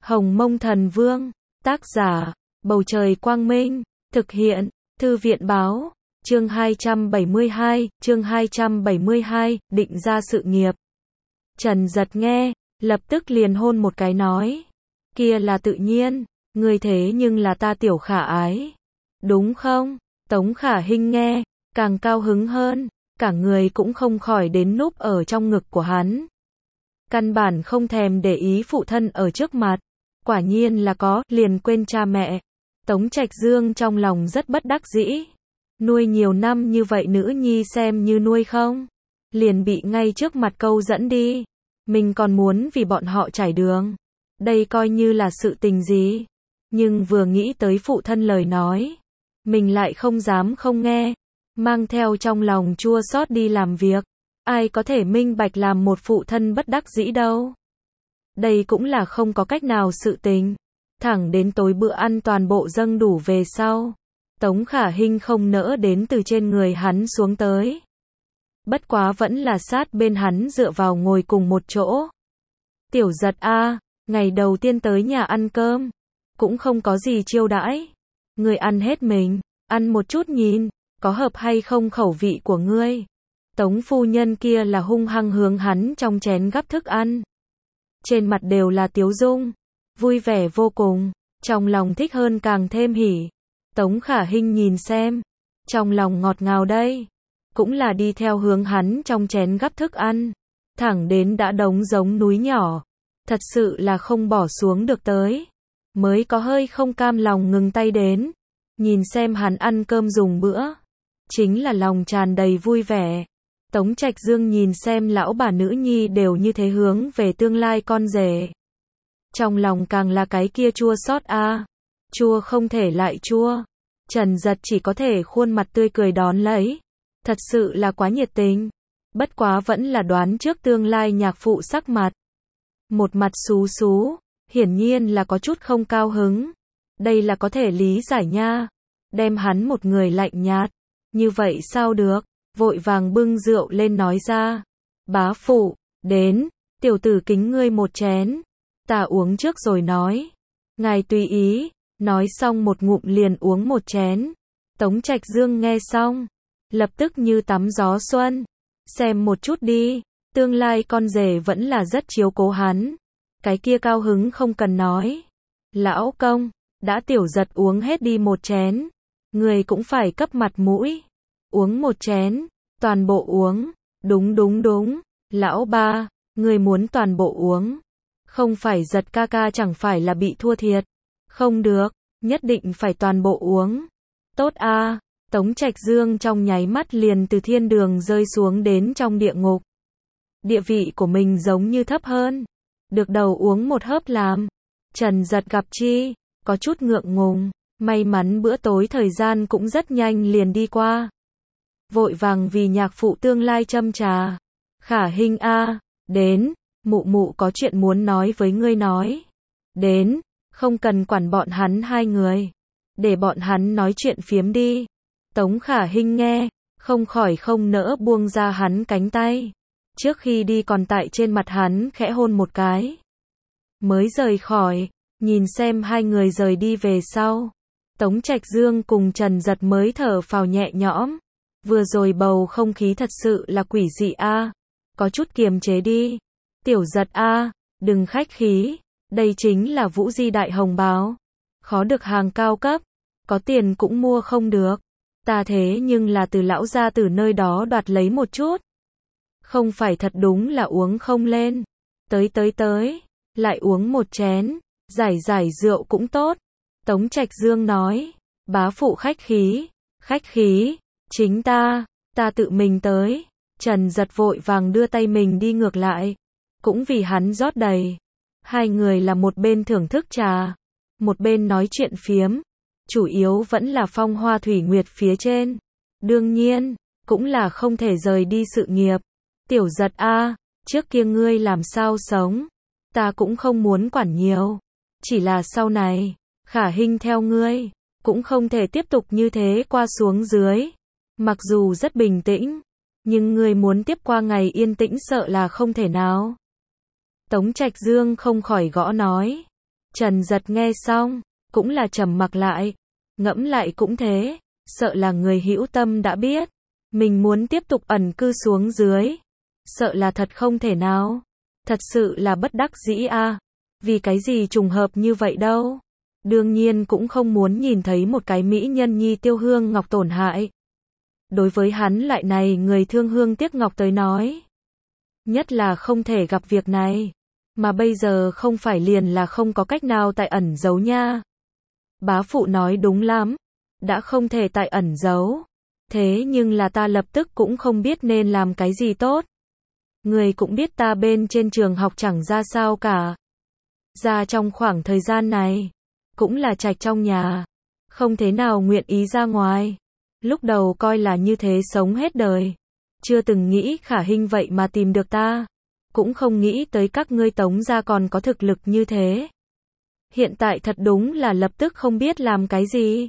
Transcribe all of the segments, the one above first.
Hồng Mông Thần Vương, tác giả, Bầu Trời Quang Minh, thực hiện, Thư viện Báo, chương 272, định ra sự nghiệp. Trần Dật nghe, lập tức liền hôn một cái nói, kia là tự nhiên, ngươi thế nhưng là ta tiểu Khả ái, đúng không? Tống Khả Hinh nghe, càng cao hứng hơn, cả người cũng không khỏi đến núp ở trong ngực của hắn. Căn bản không thèm để ý phụ thân ở trước mặt, quả nhiên là có, liền quên cha mẹ. Tống Trạch Dương trong lòng rất bất đắc dĩ, nuôi nhiều năm như vậy nữ nhi xem như nuôi không, liền bị ngay trước mặt câu dẫn đi, mình còn muốn vì bọn họ trải đường, đây coi như là sự tình gì, nhưng vừa nghĩ tới phụ thân lời nói, mình lại không dám không nghe, mang theo trong lòng chua xót đi làm việc, ai có thể minh bạch làm một phụ thân bất đắc dĩ đâu. Đây cũng là không có cách nào sự tình. Thẳng đến tối bữa ăn toàn bộ dâng đủ về sau, Tống Khả Hinh không nỡ đến từ trên người hắn xuống tới. Bất quá vẫn là sát bên hắn dựa vào ngồi cùng một chỗ. Tiểu Dật a, ngày đầu tiên tới nhà ăn cơm, cũng không có gì chiêu đãi. Ngươi ăn hết mình, ăn một chút nhìn, có hợp hay không khẩu vị của ngươi. Tống phu nhân kia là hung hăng hướng hắn trong chén gắp thức ăn. Trên mặt đều là tiếu dung, vui vẻ vô cùng, trong lòng thích hơn càng thêm hỉ. Tống Khả Hinh nhìn xem, trong lòng ngọt ngào đây, cũng là đi theo hướng hắn trong chén gắp thức ăn, thẳng đến đã đống giống núi nhỏ, thật sự là không bỏ xuống được tới, mới có hơi không cam lòng ngừng tay đến, nhìn xem hắn ăn cơm dùng bữa, chính là lòng tràn đầy vui vẻ. Tống Trạch Dương nhìn xem lão bà nữ nhi đều như thế hướng về tương lai con rể. Trong lòng càng là cái kia chua xót a, chua không thể lại chua. Trần Dật chỉ có thể khuôn mặt tươi cười đón lấy. Thật sự là quá nhiệt tình. Bất quá vẫn là đoán trước tương lai nhạc phụ sắc mặt. Một mặt xú xú, hiển nhiên là có chút không cao hứng. Đây là có thể lý giải nha. Đem hắn một người lạnh nhạt. Như vậy sao được? Vội vàng bưng rượu lên nói ra. Bá phụ, đến, tiểu tử kính ngươi một chén. Ta uống trước rồi nói. Ngài tùy ý, nói xong một ngụm liền uống một chén. Tống Trạch Dương nghe xong, lập tức như tắm gió xuân. Xem một chút đi, tương lai con rể vẫn là rất chiếu cố hắn. Cái kia cao hứng không cần nói. Lão công, đã Tiểu Dật uống hết đi một chén. Người cũng phải cấp mặt mũi. Uống một chén, toàn bộ uống. Đúng, lão ba, người muốn toàn bộ uống. Không phải Dật ca ca chẳng phải là bị thua thiệt. Không được, nhất định phải toàn bộ uống. Tốt a, Tống Trạch Dương trong nháy mắt liền từ thiên đường rơi xuống đến trong địa ngục. Địa vị của mình giống như thấp hơn. Được đầu uống một hớp làm. Trần Dật gặp chi, có chút ngượng ngùng. May mắn bữa tối thời gian cũng rất nhanh liền đi qua. Vội vàng vì nhạc phụ tương lai châm trà. Khả Hinh a, đến, mụ mụ có chuyện muốn nói với ngươi nói. Đến, không cần quản bọn hắn hai người. Để bọn hắn nói chuyện phiếm đi. Tống Khả Hinh nghe, không khỏi không nỡ buông ra hắn cánh tay. Trước khi đi còn tại trên mặt hắn khẽ hôn một cái. Mới rời khỏi, nhìn xem hai người rời đi về sau. Tống Trạch Dương cùng Trần Dật mới thở phào nhẹ nhõm. Vừa rồi bầu không khí thật sự là quỷ dị a, có chút kiềm chế đi. Tiểu Dật a, đừng khách khí, đây chính là Vũ Di đại hồng báo, khó được hàng cao cấp, có tiền cũng mua không được. Ta thế nhưng là từ lão gia từ nơi đó đoạt lấy một chút. Không phải thật đúng là uống không lên. Tới, lại uống một chén, giải rượu cũng tốt. Tống Trạch Dương nói, bá phụ khách khí, chính ta tự mình tới. Trần Dật vội vàng đưa tay mình đi ngược lại, cũng vì hắn rót đầy. Hai người là một bên thưởng thức trà, một bên nói chuyện phiếm, chủ yếu vẫn là phong hoa thủy nguyệt phía trên. Đương nhiên, cũng là không thể rời đi sự nghiệp. Tiểu Dật a, trước kia ngươi làm sao sống, ta cũng không muốn quản nhiều. Chỉ là sau này, Khả Hinh theo ngươi, cũng không thể tiếp tục như thế qua xuống dưới. Mặc dù rất bình tĩnh, nhưng ngươi muốn tiếp qua ngày yên tĩnh sợ là không thể nào. Tống Trạch Dương không khỏi gõ nói. Trần Giật nghe xong, cũng là trầm mặc lại, ngẫm lại cũng thế, sợ là người hữu tâm đã biết, mình muốn tiếp tục ẩn cư xuống dưới, sợ là thật không thể nào, thật sự là bất đắc dĩ a. Vì cái gì trùng hợp như vậy đâu. Đương nhiên cũng không muốn nhìn thấy một cái mỹ nhân nhi Tiêu Hương Ngọc tổn hại. Đối với hắn loại này người thương hương tiếc ngọc tới nói, nhất là không thể gặp việc này, mà bây giờ không phải liền là không có cách nào tại ẩn giấu nha. Bá phụ nói đúng lắm, đã không thể tại ẩn giấu, thế nhưng là ta lập tức cũng không biết nên làm cái gì tốt. Người cũng biết ta bên trên trường học chẳng ra sao cả. Ra trong khoảng thời gian này, cũng là trạch trong nhà, không thế nào nguyện ý ra ngoài. Lúc đầu coi là như thế sống hết đời, chưa từng nghĩ Khả Hinh vậy mà tìm được ta, cũng không nghĩ tới các ngươi Tống gia còn có thực lực như thế. Hiện tại thật đúng là lập tức không biết làm cái gì.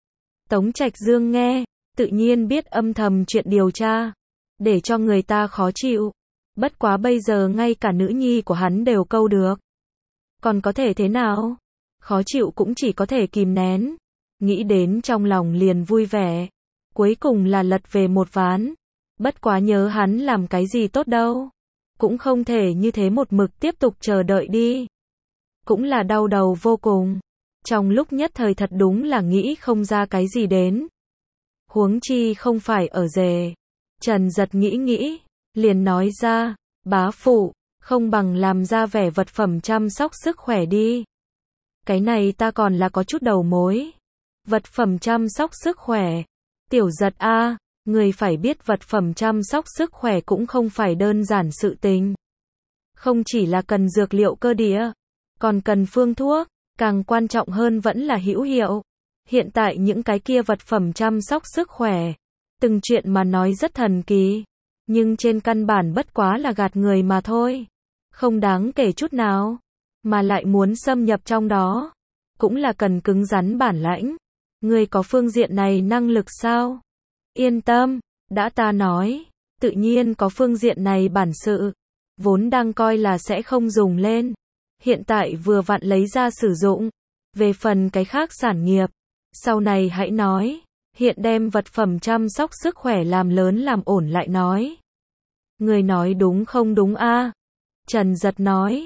Tống Trạch Dương nghe, tự nhiên biết âm thầm chuyện điều tra, để cho người ta khó chịu. Bất quá bây giờ ngay cả nữ nhi của hắn đều câu được, còn có thể thế nào? Khó chịu cũng chỉ có thể kìm nén. Nghĩ đến trong lòng liền vui vẻ. Cuối cùng là lật về một ván. Bất quá nhớ hắn làm cái gì tốt đâu. Cũng không thể như thế một mực tiếp tục chờ đợi đi. Cũng là đau đầu vô cùng. Trong lúc nhất thời thật đúng là nghĩ không ra cái gì đến. Huống chi không phải ở rể. Trần Giật nghĩ, liền nói ra, bá phụ, không bằng làm ra vẻ vật phẩm chăm sóc sức khỏe đi. Cái này ta còn là có chút đầu mối. Vật phẩm chăm sóc sức khỏe. Tiểu Giật a, người phải biết vật phẩm chăm sóc sức khỏe cũng không phải đơn giản sự tình. Không chỉ là cần dược liệu cơ địa, còn cần phương thuốc, càng quan trọng hơn vẫn là hữu hiệu. Hiện tại những cái kia vật phẩm chăm sóc sức khỏe, từng chuyện mà nói rất thần kỳ, nhưng trên căn bản bất quá là gạt người mà thôi. Không đáng kể chút nào, mà lại muốn xâm nhập trong đó, cũng là cần cứng rắn bản lãnh. Người có phương diện này năng lực sao? Yên tâm, đã ta nói, tự nhiên có phương diện này bản sự, vốn đang coi là sẽ không dùng lên, hiện tại vừa vặn lấy ra sử dụng. Về phần cái khác sản nghiệp, sau này hãy nói, hiện đem vật phẩm chăm sóc sức khỏe làm lớn làm ổn lại nói. Người nói đúng không đúng a? Trần Giật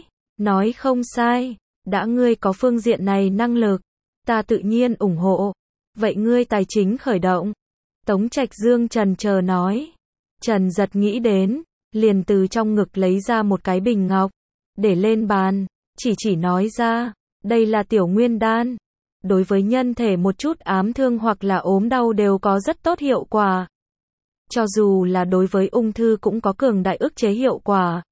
nói không sai, đã ngươi có phương diện này năng lực, ta tự nhiên ủng hộ. Vậy ngươi tài chính khởi động. Tống Trạch Dương trần chờ nói. Trần Giật nghĩ đến, liền từ trong ngực lấy ra một cái bình ngọc, để lên bàn, chỉ nói ra, đây là tiểu nguyên đan. Đối với nhân thể một chút ám thương hoặc là ốm đau đều có rất tốt hiệu quả. Cho dù là đối với ung thư cũng có cường đại ức chế hiệu quả.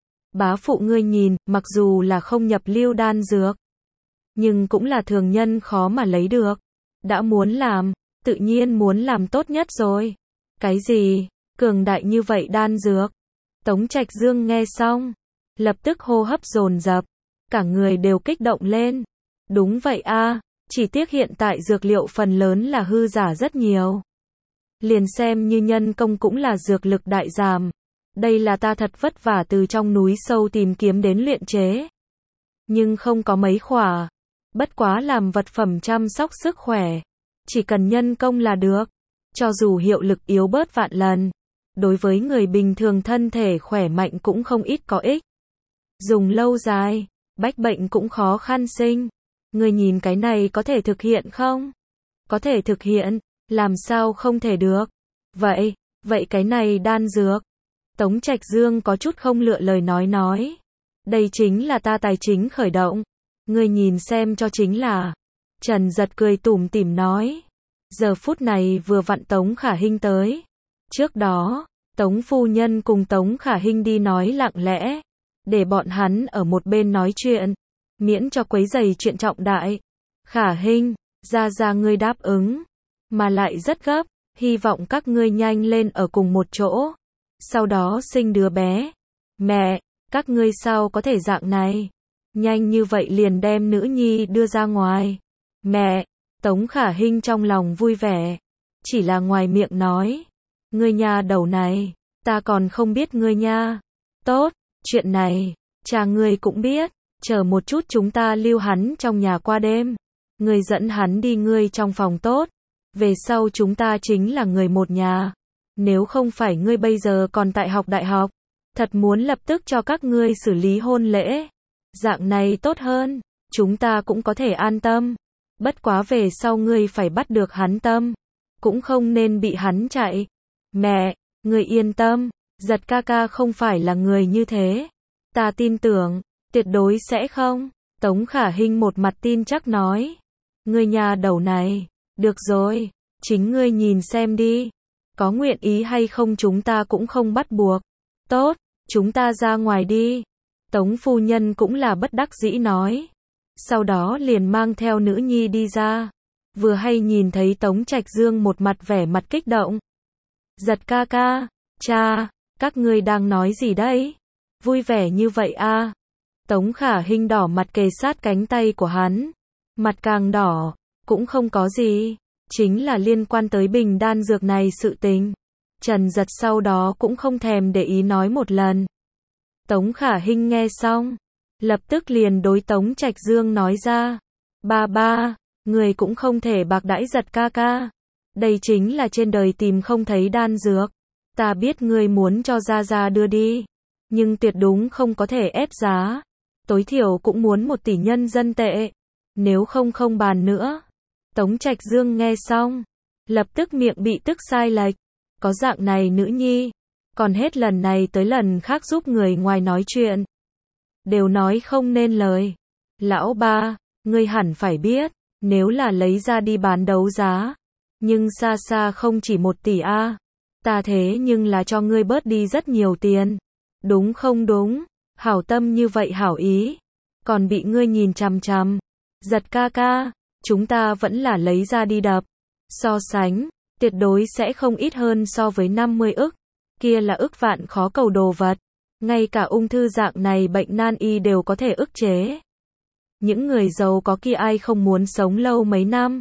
Bá phụ ngươi nhìn, mặc dù là không nhập lưu đan dược, nhưng cũng là thường nhân khó mà lấy được. Đã muốn làm, tự nhiên muốn làm tốt nhất rồi. Cái gì? Cường đại như vậy đan dược? Tống Trạch Dương nghe xong, lập tức hô hấp dồn dập, cả người đều kích động lên. Đúng vậy a, chỉ tiếc hiện tại dược liệu phần lớn là hư giả rất nhiều. Liền xem như nhân công cũng là dược lực đại giảm. Đây là ta thật vất vả từ trong núi sâu tìm kiếm đến luyện chế. Nhưng không có mấy khỏa. Bất quá làm vật phẩm chăm sóc sức khỏe. Chỉ cần nhân công là được. Cho dù hiệu lực yếu bớt vạn lần. Đối với người bình thường thân thể khỏe mạnh cũng không ít có ích. Dùng lâu dài, bách bệnh cũng khó khăn sinh. Người nhìn cái này có thể thực hiện không? Có thể thực hiện, làm sao không thể được? Vậy cái này đan dược. Tống Trạch Dương có chút không lựa lời nói. Đây chính là ta tài chính khởi động. Ngươi nhìn xem cho chính là. Trần Giật cười tủm tỉm nói. Giờ phút này vừa vặn Tống Khả Hinh tới. Trước đó, Tống phu nhân cùng Tống Khả Hinh đi nói lặng lẽ. Để bọn hắn ở một bên nói chuyện. Miễn cho quấy rầy chuyện trọng đại. Khả Hinh, ra ngươi đáp ứng. Mà lại rất gấp, hy vọng các ngươi nhanh lên ở cùng một chỗ. Sau đó sinh đứa bé. Mẹ, các ngươi sao có thể dạng này? Nhanh như vậy liền đem nữ nhi đưa ra ngoài. Mẹ, Tống Khả Hinh trong lòng vui vẻ. Chỉ là ngoài miệng nói. Ngươi nha đầu này, ta còn không biết ngươi nha. Tốt, chuyện này, cha ngươi cũng biết. chờ một chút chúng ta lưu hắn trong nhà qua đêm. Ngươi dẫn hắn đi ngươi trong phòng tốt. Về sau chúng ta chính là người một nhà. Nếu không phải ngươi bây giờ còn tại học đại học, thật muốn lập tức cho các ngươi xử lý hôn lễ. Dạng này tốt hơn, chúng ta cũng có thể an tâm. Bất quá về sau ngươi phải bắt được hắn tâm, cũng không nên bị hắn chạy. Mẹ, ngươi yên tâm, Giật ca ca không phải là người như thế. Ta tin tưởng, tuyệt đối sẽ không. Tống Khả Hinh một mặt tin chắc nói. Ngươi nhà đầu này, được rồi, chính ngươi nhìn xem đi. Có nguyện ý hay không chúng ta cũng không bắt buộc. Tốt, chúng ta ra ngoài đi. Tống phu nhân cũng là bất đắc dĩ nói. Sau đó liền mang theo nữ nhi đi ra. Vừa hay nhìn thấy Tống Trạch Dương một mặt vẻ mặt kích động. Giật ca ca, cha, các ngươi đang nói gì đấy? Vui vẻ như vậy à? Tống Khả Hinh đỏ mặt kề sát cánh tay của hắn. Mặt càng đỏ, cũng không có gì. Chính là liên quan tới bình đan dược này sự tình. Trần Giật sau đó cũng không thèm để ý nói một lần. Tống Khả Hinh nghe xong, lập tức liền đối Tống Trạch Dương nói ra. Ba, người cũng không thể bạc đãi Giật ca ca. Đây chính là trên đời tìm không thấy đan dược. Ta biết ngươi muốn cho Gia đưa đi, nhưng tuyệt đúng không có thể ép giá. Tối thiểu cũng muốn 1 tỷ nhân dân tệ. Nếu không bàn nữa. Tống Trạch Dương nghe xong, lập tức miệng bị tức sai lệch. Có dạng này nữ nhi, còn hết lần này tới lần khác giúp người ngoài nói chuyện. Đều nói không nên lời. Lão ba, ngươi hẳn phải biết, nếu là lấy ra đi bán đấu giá, nhưng xa xa không chỉ 1 tỷ a. Ta thế nhưng là cho ngươi bớt đi rất nhiều tiền. Đúng không đúng? Hảo tâm như vậy hảo ý, còn bị ngươi nhìn chằm chằm. Giật ca ca, chúng ta vẫn là lấy ra đi đập. So sánh, tuyệt đối sẽ không ít hơn so với 50 ức. Kia là ức vạn khó cầu đồ vật. Ngay cả ung thư dạng này bệnh nan y đều có thể ức chế. Những người giàu có kia ai không muốn sống lâu mấy năm.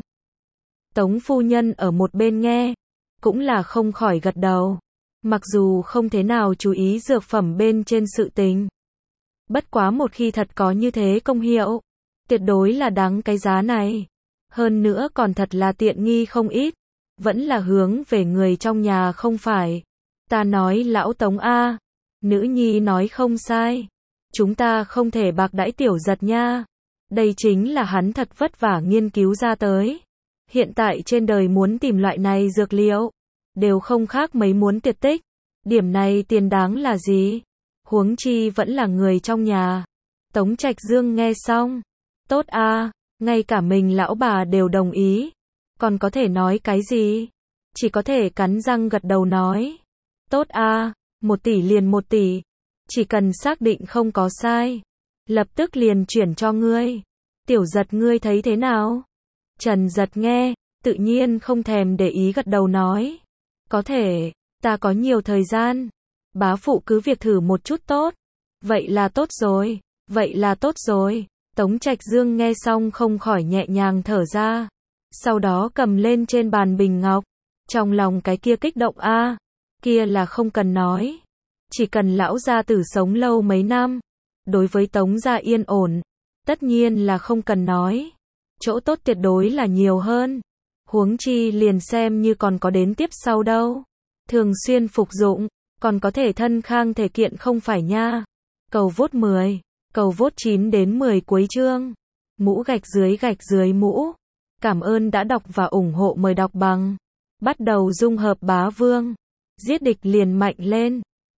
Tống phu nhân ở một bên nghe, cũng là không khỏi gật đầu. Mặc dù không thế nào chú ý dược phẩm bên trên sự tình. Bất quá một khi thật có như thế công hiệu, tuyệt đối là đáng cái giá này. Hơn nữa còn thật là tiện nghi không ít. Vẫn là hướng về người trong nhà không phải. Ta nói lão Tống A. Nữ nhi nói không sai. Chúng ta không thể bạc đãi Tiểu Giật nha. Đây chính là hắn thật vất vả nghiên cứu ra tới. Hiện tại trên đời muốn tìm loại này dược liệu, đều không khác mấy muốn tuyệt tích. Điểm này tiền đáng là gì? Huống chi vẫn là người trong nhà. Tống Trạch Dương nghe xong. Tốt a, ngay cả mình lão bà đều đồng ý. Còn có thể nói cái gì? Chỉ có thể cắn răng gật đầu nói. Tốt a, 1 tỷ liền 1 tỷ. Chỉ cần xác định không có sai, lập tức liền chuyển cho ngươi. Tiểu Giật ngươi thấy thế nào? Trần Giật nghe, tự nhiên không thèm để ý gật đầu nói. Có thể, ta có nhiều thời gian. Bá phụ cứ việc thử một chút tốt. Vậy là tốt rồi, vậy là tốt rồi. Tống Trạch Dương nghe xong không khỏi nhẹ nhàng thở ra. Sau đó cầm lên trên bàn bình ngọc. Trong lòng cái kia kích động a, kia là không cần nói. Chỉ cần lão gia tử sống lâu mấy năm, đối với Tống gia yên ổn, tất nhiên là không cần nói. Chỗ tốt tuyệt đối là nhiều hơn. Huống chi liền xem như còn có đến tiếp sau đâu. Thường xuyên phục dụng, còn có thể thân khang thể kiện không phải nha. Cầu vote 10, cầu vote 9 đến 10 cuối chương. Mũ gạch dưới mũ. Cảm ơn đã đọc và ủng hộ, mời đọc bằng. Bắt đầu dung hợp bá vương. Giết địch liền mạnh lên.